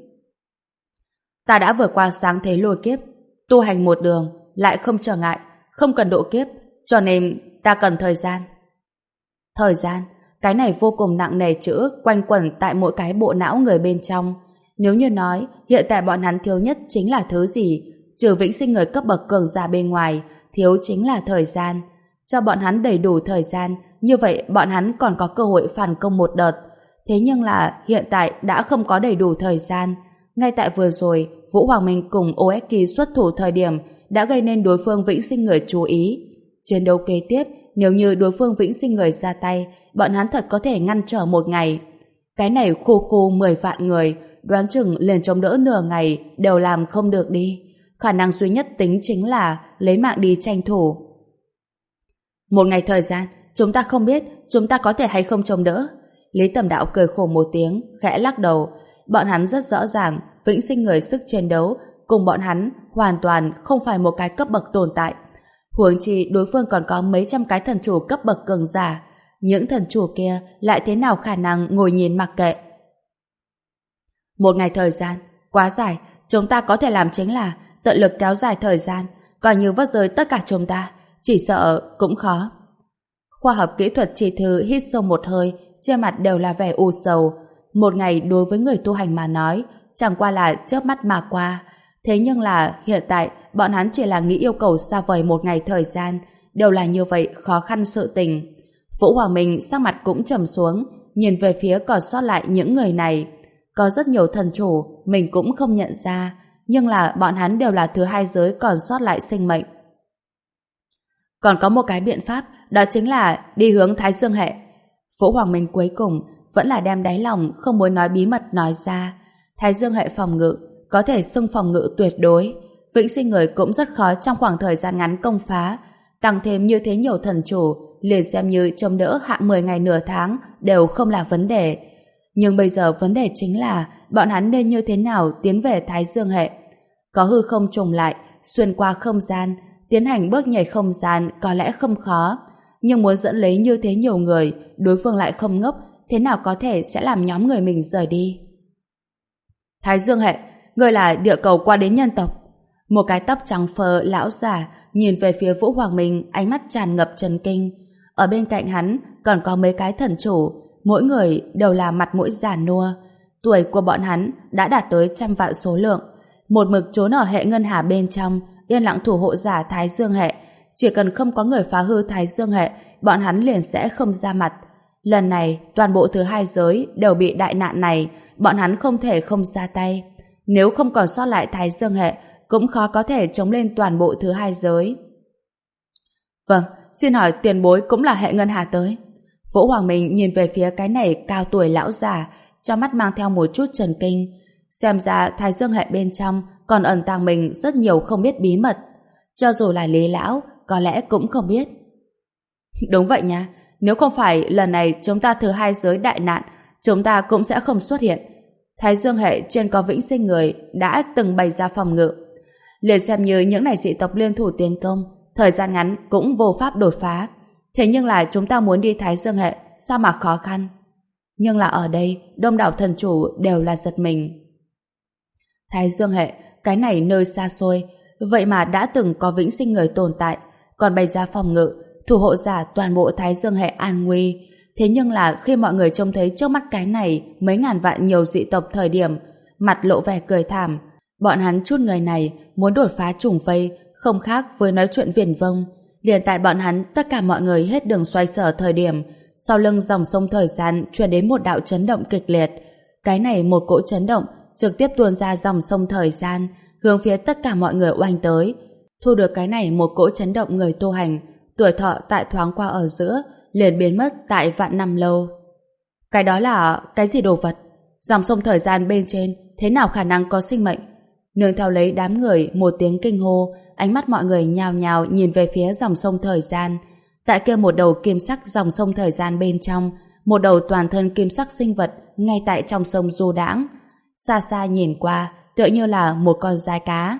Ta đã vượt qua sáng thế lôi kiếp, tu hành một đường, lại không trở ngại, không cần độ kiếp, cho nên ta cần thời gian. Thời gian, cái này vô cùng nặng nề chữ quanh quẩn tại mỗi cái bộ não người bên trong. Nếu như nói hiện tại bọn hắn thiếu nhất chính là thứ gì, trừ vĩnh sinh người cấp bậc cường giả bên ngoài, thiếu chính là thời gian. Cho bọn hắn đầy đủ thời gian, như vậy bọn hắn còn có cơ hội phản công một đợt. Thế nhưng là hiện tại đã không có đầy đủ thời gian. Ngay tại vừa rồi, Vũ Hoàng Minh cùng ô ét ca xuất thủ thời điểm đã gây nên đối phương vĩnh sinh người chú ý. Chiến đấu kế tiếp, nếu như đối phương vĩnh sinh người ra tay, bọn hắn thật có thể ngăn trở một ngày. Cái này khu khu mười vạn người, đoán chừng liền chống đỡ nửa ngày đều làm không được đi. Khả năng duy nhất tính chính là lấy mạng đi tranh thủ. Một ngày thời gian, chúng ta không biết chúng ta có thể hay không chống đỡ. Lý Tầm Đạo cười khổ một tiếng, khẽ lắc đầu. Bọn hắn rất rõ ràng, vĩnh sinh người sức chiến đấu cùng bọn hắn hoàn toàn không phải một cái cấp bậc tồn tại. Huống chi đối phương còn có mấy trăm cái thần chủ cấp bậc cường giả. Những thần chủ kia lại thế nào khả năng ngồi nhìn mặc kệ. Một ngày thời gian, quá dài, chúng ta có thể làm chính là tận lực kéo dài thời gian, coi như vớt rơi tất cả chúng ta, chỉ sợ cũng khó. Khoa học kỹ thuật chỉ thư hít sâu một hơi, trên mặt đều là vẻ u sầu. Một ngày đối với người tu hành mà nói, chẳng qua là chớp mắt mà qua. Thế nhưng là hiện tại, bọn hắn chỉ là nghĩ yêu cầu xa vời một ngày thời gian, đều là như vậy khó khăn sự tình. Vũ Hoàng Minh sắc mặt cũng trầm xuống, nhìn về phía còn sót lại những người này. Có rất nhiều thần chủ, mình cũng không nhận ra, nhưng là bọn hắn đều là thứ hai giới còn sót lại sinh mệnh. Còn có một cái biện pháp, đó chính là đi hướng Thái Dương hệ. Vũ Hoàng Minh cuối cùng vẫn là đem đáy lòng không muốn nói bí mật nói ra. Thái Dương hệ phòng ngự có thể xưng phòng ngự tuyệt đối, vĩnh sinh người cũng rất khó trong khoảng thời gian ngắn công phá. Tăng thêm như thế nhiều thần chủ, liền xem như chống đỡ hạ mười ngày nửa tháng đều không là vấn đề. Nhưng bây giờ vấn đề chính là bọn hắn nên như thế nào tiến về Thái Dương hệ. Có hư không trùng lại, xuyên qua không gian, tiến hành bước nhảy không gian có lẽ không khó, nhưng muốn dẫn lấy như thế nhiều người, đối phương lại không ngốc, thế nào có thể sẽ làm nhóm người mình rời đi. Thái Dương hệ, người là địa cầu qua đến nhân tộc. Một cái tóc trắng phơ lão già nhìn về phía Vũ Hoàng Minh, ánh mắt tràn ngập chấn kinh. Ở bên cạnh hắn còn có mấy cái thần chủ, mỗi người đều là mặt mũi già nua. Tuổi của bọn hắn đã đạt tới trăm vạn số lượng, một mực trốn ở hệ ngân hà bên trong, yên lặng thủ hộ giả Thái Dương hệ. Chỉ cần không có người phá hư Thái Dương hệ, bọn hắn liền sẽ không ra mặt. Lần này, toàn bộ thứ hai giới đều bị đại nạn này, bọn hắn không thể không ra tay. Nếu không còn sót lại Thái Dương hệ, cũng khó có thể chống lên toàn bộ thứ hai giới. Vâng, xin hỏi tiền bối cũng là hệ ngân hà tới. Vũ Hoàng Minh nhìn về phía cái này cao tuổi lão già, trong mắt mang theo một chút trần kinh. Xem ra Thái Dương hệ bên trong còn ẩn tàng mình rất nhiều không biết bí mật. Cho dù là Lý lão, có lẽ cũng không biết. Đúng vậy nha, nếu không phải lần này chúng ta thứ hai giới đại nạn, chúng ta cũng sẽ không xuất hiện. Thái Dương hệ trên có vĩnh sinh người đã từng bày ra phòng ngự. Liền xem như những này dị tộc liên thủ tiến công, thời gian ngắn cũng vô pháp đột phá. Thế nhưng là chúng ta muốn đi Thái Dương hệ, sao mà khó khăn? Nhưng là ở đây, đông đảo thần chủ đều là giật mình. Thái Dương hệ, cái này nơi xa xôi, vậy mà đã từng có vĩnh sinh người tồn tại, còn bày ra phòng ngự, thủ hộ giả toàn bộ Thái Dương hệ an nguy. Thế nhưng là khi mọi người trông thấy trước mắt cái này mấy ngàn vạn nhiều dị tộc thời điểm, mặt lộ vẻ cười thảm. Bọn hắn chút người này muốn đột phá trùng vây, không khác với nói chuyện viển vông. Liền tại bọn hắn tất cả mọi người hết đường xoay sở thời điểm, sau lưng dòng sông thời gian truyền đến một đạo chấn động kịch liệt. Cái này một cỗ chấn động trực tiếp tuôn ra dòng sông thời gian, hướng phía tất cả mọi người oanh tới. Thu được cái này một cỗ chấn động người tu hành, tuổi thọ tại thoáng qua ở giữa liền biến mất tại vạn năm lâu. Cái đó là cái gì đồ vật? Dòng sông thời gian bên trên thế nào khả năng có sinh mệnh? Nương theo lấy đám người một tiếng kinh hô, ánh mắt mọi người nhào nhào nhìn về phía dòng sông thời gian. Tại kia một đầu kim sắc dòng sông thời gian bên trong, một đầu toàn thân kim sắc sinh vật ngay tại trong sông du đãng. Xa xa nhìn qua, tựa như là một con giái cá.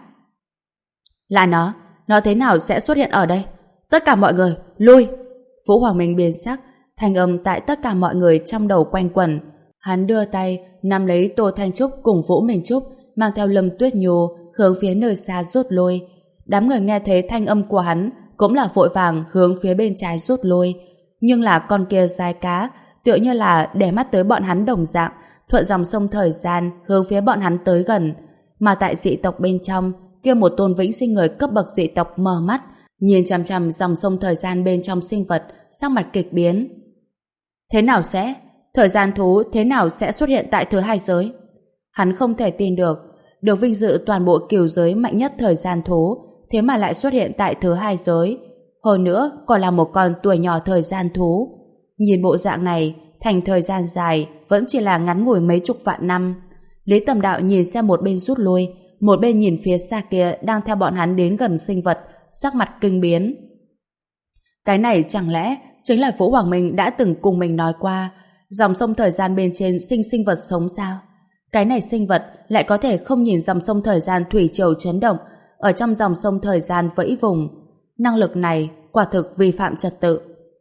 Là nó, nó thế nào sẽ xuất hiện ở đây? Tất cả mọi người, lui! Vũ Hoàng Minh biến sắc, thanh âm tại tất cả mọi người trong đầu quanh quẩn. Hắn đưa tay, nắm lấy Tô Thanh Trúc cùng Vũ Minh Trúc, mang theo Lâm Tuyết Nhu, hướng phía nơi xa rút lui. Đám người nghe thấy thanh âm của hắn, cũng là vội vàng hướng phía bên trái rút lui. Nhưng là con kia giái cá, tựa như là để mắt tới bọn hắn đồng dạng, thuận dòng sông thời gian hướng phía bọn hắn tới gần. Mà tại dị tộc bên trong, kia một tôn vĩnh sinh người cấp bậc dị tộc mở mắt, nhìn chằm chằm dòng sông thời gian bên trong sinh vật, sắc mặt kịch biến. Thế nào sẽ? Thời gian thú thế nào sẽ xuất hiện tại thứ hai giới? Hắn không thể tin được, được vinh dự toàn bộ cửu giới mạnh nhất thời gian thú, thế mà lại xuất hiện tại thứ hai giới. Hơn nữa, còn là một con tuổi nhỏ thời gian thú. Nhìn bộ dạng này, thành thời gian dài, vẫn chỉ là ngắn ngủi mấy chục vạn năm. Lý Tầm Đạo nhìn xem một bên rút lui, một bên nhìn phía xa kia đang theo bọn hắn đến gần sinh vật, sắc mặt kinh biến. Cái này chẳng lẽ chính là Vũ Hoàng Minh đã từng cùng mình nói qua, Dòng sông thời gian bên trên sinh sinh vật sống sao? Cái này sinh vật lại có thể không nhìn dòng sông thời gian thủy triều chấn động, ở trong dòng sông thời gian vẫy vùng. Năng lực này quả thực vi phạm trật tự.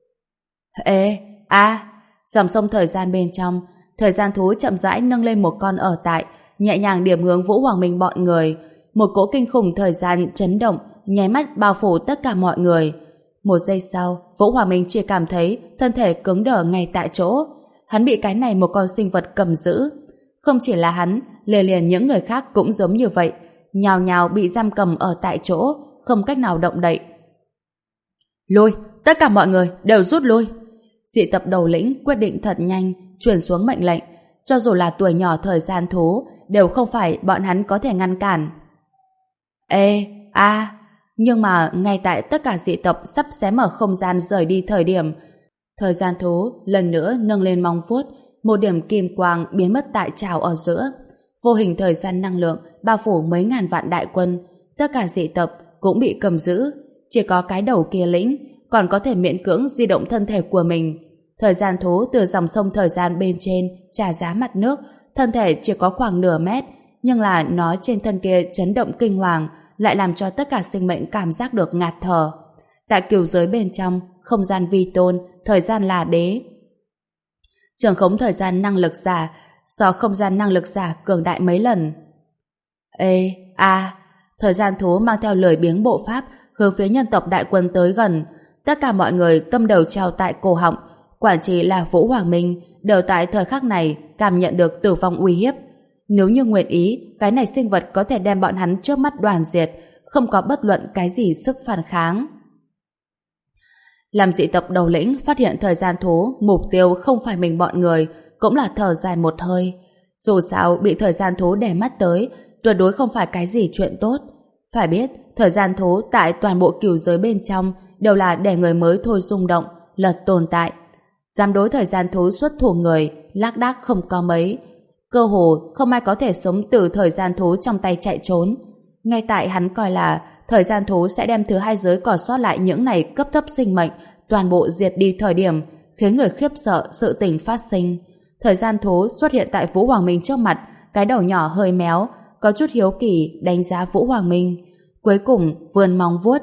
Ê, a, dòng sông thời gian bên trong, thời gian thú chậm rãi nâng lên một con ở tại, nhẹ nhàng điểm hướng Vũ Hoàng Minh bọn người. Một cỗ kinh khủng thời gian chấn động, nháy mắt bao phủ tất cả mọi người. Một giây sau, Vũ Hoàng Minh chỉ cảm thấy thân thể cứng đờ ngay tại chỗ. Hắn bị cái này một con sinh vật cầm giữ. Không chỉ là hắn, liền liền những người khác cũng giống như vậy, nhào nhào bị giam cầm ở tại chỗ, không cách nào động đậy. Lui, tất cả mọi người đều rút lui. Dị tập đầu lĩnh quyết định thật nhanh, truyền xuống mệnh lệnh. Cho dù là tuổi nhỏ thời gian thú, đều không phải bọn hắn có thể ngăn cản. Ê, a, nhưng mà ngay tại tất cả dị tập sắp xé mở không gian rời đi thời điểm, thời gian thú lần nữa nâng lên móng vuốt, một điểm kim quang biến mất tại trào ở giữa. Vô hình thời gian năng lượng bao phủ mấy ngàn vạn đại quân, tất cả dị tập cũng bị cầm giữ, chỉ có cái đầu kia lĩnh còn có thể miễn cưỡng di động thân thể của mình. Thời gian thú từ dòng sông thời gian bên trên trà giá mặt nước, thân thể chỉ có khoảng nửa mét, nhưng là nó trên thân kia chấn động kinh hoàng, lại làm cho tất cả sinh mệnh cảm giác được ngạt thở. Tại cửu giới bên trong, không gian vi tôn, thời gian là đế. Trường khống thời gian năng lực giả so không gian năng lực giả cường đại mấy lần. Ê, a, thời gian thú mang theo lười biếng bộ pháp hướng phía nhân tộc đại quân tới gần. Tất cả mọi người tâm đầu treo tại cổ họng, quản trị là Vũ Hoàng Minh đều tại thời khắc này cảm nhận được tử vong uy hiếp. Nếu như nguyện ý, cái này sinh vật có thể đem bọn hắn trước mắt đoàn diệt, không có bất luận cái gì sức phản kháng. Làm dị tộc đầu lĩnh phát hiện thời gian thú mục tiêu không phải mình bọn người, cũng là thở dài một hơi. Dù sao bị thời gian thú đè mắt tới, tuyệt đối không phải cái gì chuyện tốt. Phải biết, thời gian thú tại toàn bộ cửu giới bên trong đều là để người mới thôi rung động, lật tồn tại. Dám đối thời gian thú xuất thủ người, lác đác không có mấy. Cơ hồ không ai có thể sống từ thời gian thú trong tay chạy trốn. Ngay tại hắn coi là thời gian thú sẽ đem thứ hai giới còn sót lại những này cấp thấp sinh mệnh toàn bộ diệt đi thời điểm, khiến người khiếp sợ sự tình phát sinh. Thời gian thú xuất hiện tại Vũ Hoàng Minh trước mặt, cái đầu nhỏ hơi méo, có chút hiếu kỳ đánh giá Vũ Hoàng Minh. Cuối cùng vươn móng vuốt.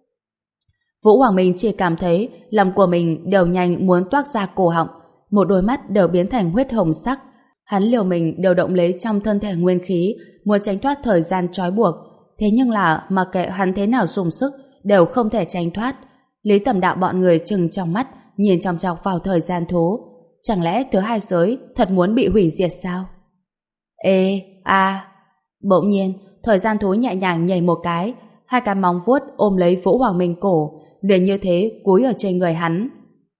Vũ Hoàng Minh chỉ cảm thấy lòng của mình đều nhanh muốn toát ra cổ họng, một đôi mắt đều biến thành huyết hồng sắc. Hắn liều mình điều động lấy trong thân thể nguyên khí, muốn tránh thoát thời gian trói buộc. Thế nhưng là mặc kệ hắn thế nào dùng sức, đều không thể tránh thoát. Lý Tầm Đạo bọn người trừng trong mắt, nhìn chòng chọc vào thời gian thú. Chẳng lẽ thứ hai giới thật muốn bị hủy diệt sao? Ê, a, bỗng nhiên, thời gian thú nhẹ nhàng nhảy một cái, hai cái móng vuốt ôm lấy Vũ Hoàng Minh cổ, liền như thế cúi ở trên người hắn.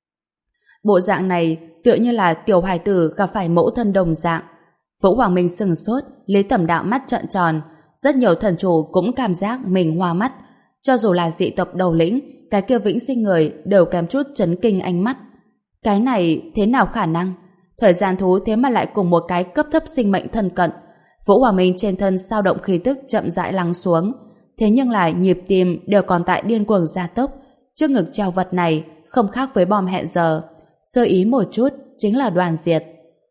Bộ dạng này tựa như là tiểu hài tử gặp phải mẫu thân đồng dạng. Vũ Hoàng Minh sừng sốt, Lý Tầm Đạo mắt trợn tròn. Rất nhiều thần chủ cũng cảm giác mình hoa mắt. Cho dù là dị tộc đầu lĩnh, cái kia vĩnh sinh người đều kém chút chấn kinh ánh mắt. Cái này thế nào khả năng? Thời gian thú thế mà lại cùng một cái cấp thấp sinh mệnh thân cận. Vũ Hoàng Minh trên thân sao động khí tức chậm rãi lắng xuống. Thế nhưng là nhịp tim đều còn tại điên cuồng gia tốc. Trước ngực treo vật này không khác với bom hẹn giờ. Sơ ý một chút chính là đoàn diệt.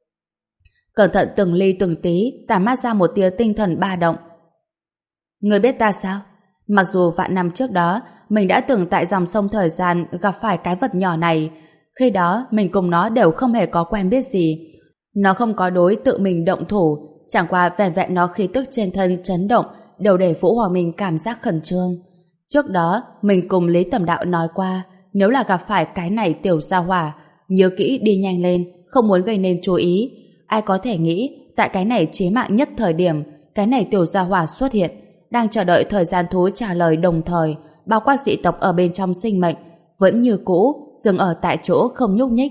Cẩn thận từng ly từng tí, tản mát ra một tia tinh thần ba động. Người biết ta sao? Mặc dù vạn năm trước đó mình đã từng tại dòng sông thời gian gặp phải cái vật nhỏ này, khi đó mình cùng nó đều không hề có quen biết gì. Nó không có đối tự mình động thủ, chẳng qua vẻn vẹn nó khí tức trên thân chấn động đều để Vũ Hoàng Minh cảm giác khẩn trương. Trước đó mình cùng Lý Tầm Đạo nói qua, nếu là gặp phải cái này tiểu gia hỏa, nhớ kỹ đi nhanh lên, không muốn gây nên chú ý. Ai có thể nghĩ tại cái này chí mạng nhất thời điểm, cái này tiểu gia hỏa xuất hiện, đang chờ đợi thời gian thú trả lời đồng thời, bao quát dị tộc ở bên trong sinh mệnh vẫn như cũ dừng ở tại chỗ không nhúc nhích.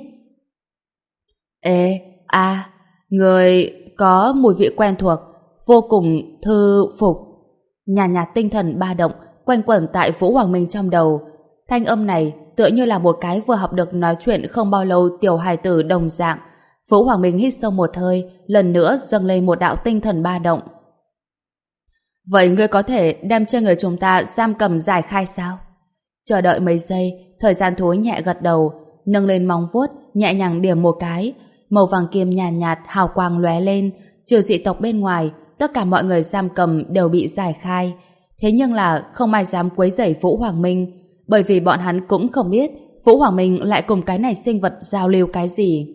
Ê, a, người có mùi vị quen thuộc, vô cùng thư phục. Nhàn nhạt tinh thần ba động quanh quẩn tại Vũ Hoàng Minh trong đầu. Thanh âm này tựa như là một cái vừa học được nói chuyện không bao lâu tiểu hài tử đồng dạng. Vũ Hoàng Minh hít sâu một hơi, lần nữa dâng lên một đạo tinh thần ba động. Vậy ngươi có thể đem trên người chúng ta giam cầm giải khai sao? Chờ đợi mấy giây, thời gian thú nhẹ gật đầu, nâng lên móng vuốt, nhẹ nhàng điểm một cái. màu vàng kim nhàn nhạt, nhạt hào quang lóe lên, trừ dị tộc bên ngoài, tất cả mọi người giam cầm đều bị giải khai. Thế nhưng là không ai dám quấy rầy Vũ Hoàng Minh, bởi vì bọn hắn cũng không biết Vũ Hoàng Minh lại cùng cái này sinh vật giao lưu cái gì.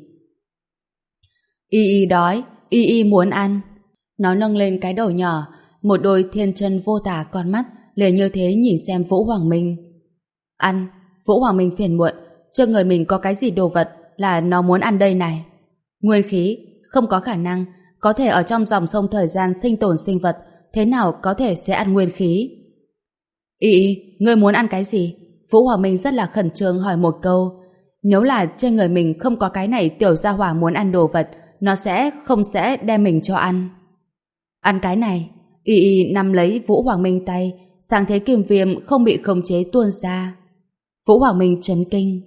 Y y đói, y y muốn ăn. Nó nâng lên cái đầu nhỏ, một đôi thiên chân vô tả con mắt liền như thế nhìn xem Vũ Hoàng Minh. Ăn. Vũ Hoàng Minh phiền muộn, trên người mình có cái gì đồ vật là nó muốn ăn đây này. Nguyên khí, không có khả năng, có thể ở trong dòng sông thời gian sinh tồn sinh vật, thế nào có thể sẽ ăn nguyên khí? Y y, ngươi muốn ăn cái gì? Vũ Hoàng Minh rất là khẩn trương hỏi một câu. Nếu là trên người mình không có cái này tiểu gia hỏa muốn ăn đồ vật, nó sẽ không sẽ đem mình cho ăn. Ăn cái này. Y y nắm lấy Vũ Hoàng Minh tay, sáng thế kim viêm không bị khống chế tuôn ra. Vũ Hoàng Minh chấn kinh.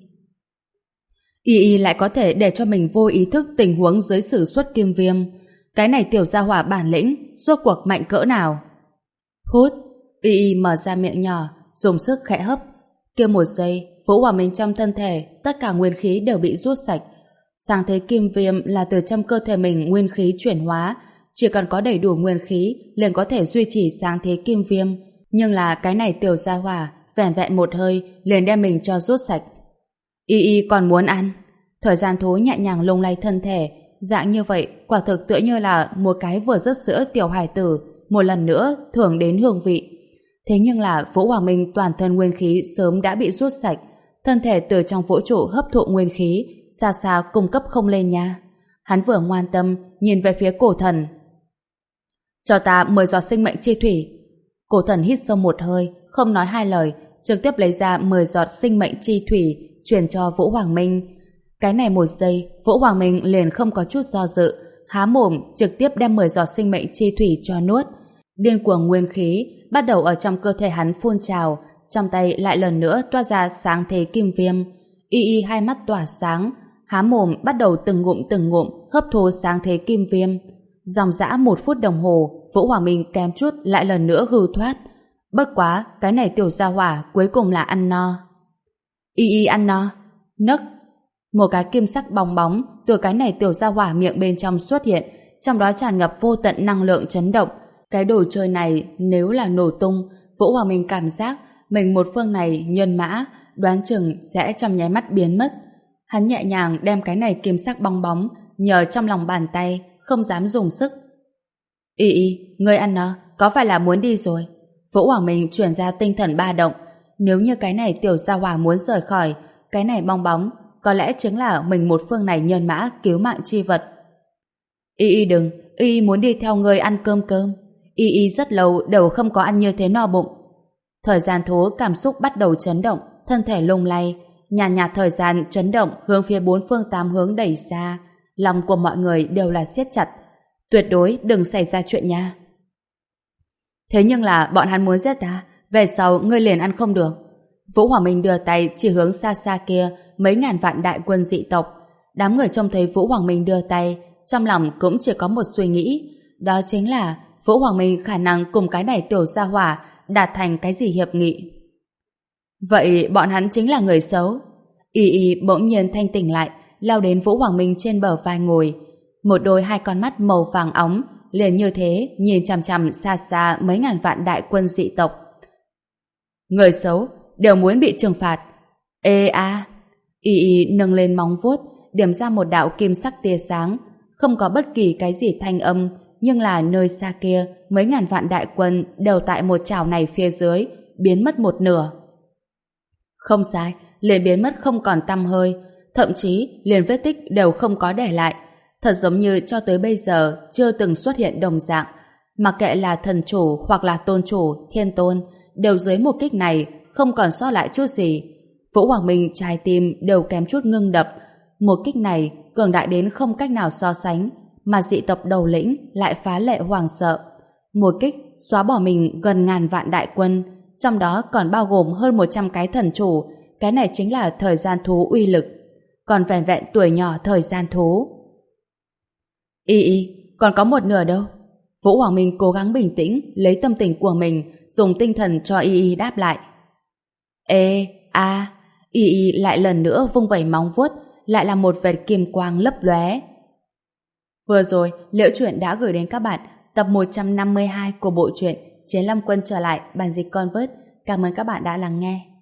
Y y lại có thể để cho mình vô ý thức tình huống dưới sử xuất kim viêm. Cái này tiểu gia hỏa bản lĩnh rốt cuộc mạnh cỡ nào? Hút. Y y mở ra miệng nhỏ, dùng sức khẽ hấp. Kia một giây, Vũ Hoàng Minh trong thân thể tất cả nguyên khí đều bị rút sạch. Sáng thế kim viêm là từ trong cơ thể mình nguyên khí chuyển hóa, chỉ cần có đầy đủ nguyên khí liền có thể duy trì sáng thế kim viêm. Nhưng là cái này tiểu gia hỏa vẻn vẹn một hơi liền đem mình cho rút sạch. Y y còn muốn ăn. Thời gian thú nhẹ nhàng lung lay thân thể, dạng như vậy quả thực tựa như là một cái vừa rớt sữa tiểu hài tử một lần nữa thưởng đến hương vị. Thế nhưng là Vũ Hoàng Minh toàn thân nguyên khí sớm đã bị rút sạch, thân thể từ trong vũ trụ hấp thụ nguyên khí xa xa cung cấp không lên nha. Hắn vừa ngoan tâm nhìn về phía cổ thần. Cho ta mười giọt sinh mệnh chi thủy. Cổ thần hít sâu một hơi, không nói hai lời, trực tiếp lấy ra mười giọt sinh mệnh chi thủy truyền cho Vũ Hoàng Minh. Cái này một giây, Vũ Hoàng Minh liền không có chút do dự, há mồm trực tiếp đem mười giọt sinh mệnh chi thủy cho nuốt. Điên cuồng nguyên khí bắt đầu ở trong cơ thể hắn phun trào, trong tay lại lần nữa toát ra sáng thế kim viêm. Y y hai mắt tỏa sáng, há mồm bắt đầu từng ngụm từng ngụm hấp thu sáng thế kim viêm. Dòng dã một phút đồng hồ, Vũ Hoàng Minh kém chút lại lần nữa hư thoát. Bất quá, cái này tiểu gia hỏa cuối cùng là ăn no. Y y ăn no. Nấc. Một cái kim sắc bong bóng từ cái này tiểu gia hỏa miệng bên trong xuất hiện, trong đó tràn ngập vô tận năng lượng chấn động. Cái đồ chơi này nếu là nổ tung, Vũ Hoàng Minh cảm giác mình một phương này nhân mã đoán chừng sẽ trong nháy mắt biến mất. Hắn nhẹ nhàng đem cái này kim sắc bong bóng nhờ trong lòng bàn tay, không dám dùng sức. Y y, ngươi ăn nó, có phải là muốn đi rồi? Vũ Hoàng Minh chuyển ra tinh thần ba động. Nếu như cái này tiểu gia hỏa muốn rời khỏi, cái này bong bóng có lẽ chính là mình một phương này nhân mã cứu mạng chi vật. Y y đừng, y y muốn đi theo ngươi ăn cơm cơm. Y y rất lâu đều không có ăn như thế no bụng. Thời gian thú cảm xúc bắt đầu chấn động, thân thể lung lay, nhàn nhạt, nhạt thời gian chấn động hướng phía bốn phương tám hướng đẩy xa. Lòng của mọi người đều là siết chặt. Tuyệt đối đừng xảy ra chuyện nha. Thế nhưng là bọn hắn muốn giết ta, về sau ngươi liền ăn không được. Vũ Hoàng Minh đưa tay chỉ hướng xa xa kia mấy ngàn vạn đại quân dị tộc. Đám người trông thấy Vũ Hoàng Minh đưa tay, trong lòng cũng chỉ có một suy nghĩ, đó chính là Vũ Hoàng Minh khả năng cùng cái này tiểu gia hỏa đạt thành cái gì hiệp nghị. Vậy bọn hắn chính là người xấu. Y y bỗng nhiên thanh tỉnh lại, lao đến Vũ Hoàng Minh trên bờ vai ngồi, một đôi hai con mắt màu vàng óng liền như thế nhìn chằm chằm xa xa mấy ngàn vạn đại quân dị tộc. Người xấu đều muốn bị trừng phạt. Ê a. Y y nâng lên móng vuốt, điểm ra một đạo kim sắc tia sáng, không có bất kỳ cái gì thanh âm, nhưng là nơi xa kia mấy ngàn vạn đại quân đều tại một chảo này phía dưới biến mất một nửa. Không sai, liền biến mất không còn tăm hơi, thậm chí liền vết tích đều không có để lại, thật giống như cho tới bây giờ chưa từng xuất hiện đồng dạng. Mặc kệ là thần chủ hoặc là tôn chủ, thiên tôn, đều dưới một kích này không còn sót lại chút gì. Vũ Hoàng Minh trái tim đều kém chút ngưng đập. Một kích này cường đại đến không cách nào so sánh, mà dị tộc đầu lĩnh lại phá lệ hoàng sợ. Một kích xóa bỏ mình gần ngàn vạn đại quân, trong đó còn bao gồm hơn một trăm cái thần chủ. Cái này chính là thời gian thú uy lực, còn vẻn vẹn tuổi nhỏ thời gian thú. Y y, còn có một nửa đâu. Vũ Hoàng Minh cố gắng bình tĩnh, lấy tâm tình của mình, dùng tinh thần cho Y y đáp lại. Ê, a. Y y lại lần nữa vung vẩy móng vuốt, lại là một vệt kim quang lấp lóe. Vừa rồi, Liễu Chuyện đã gửi đến các bạn tập một trăm năm mươi hai của bộ truyện Chiến Long Quân trở lại bản dịch Convert. Cảm ơn các bạn đã lắng nghe.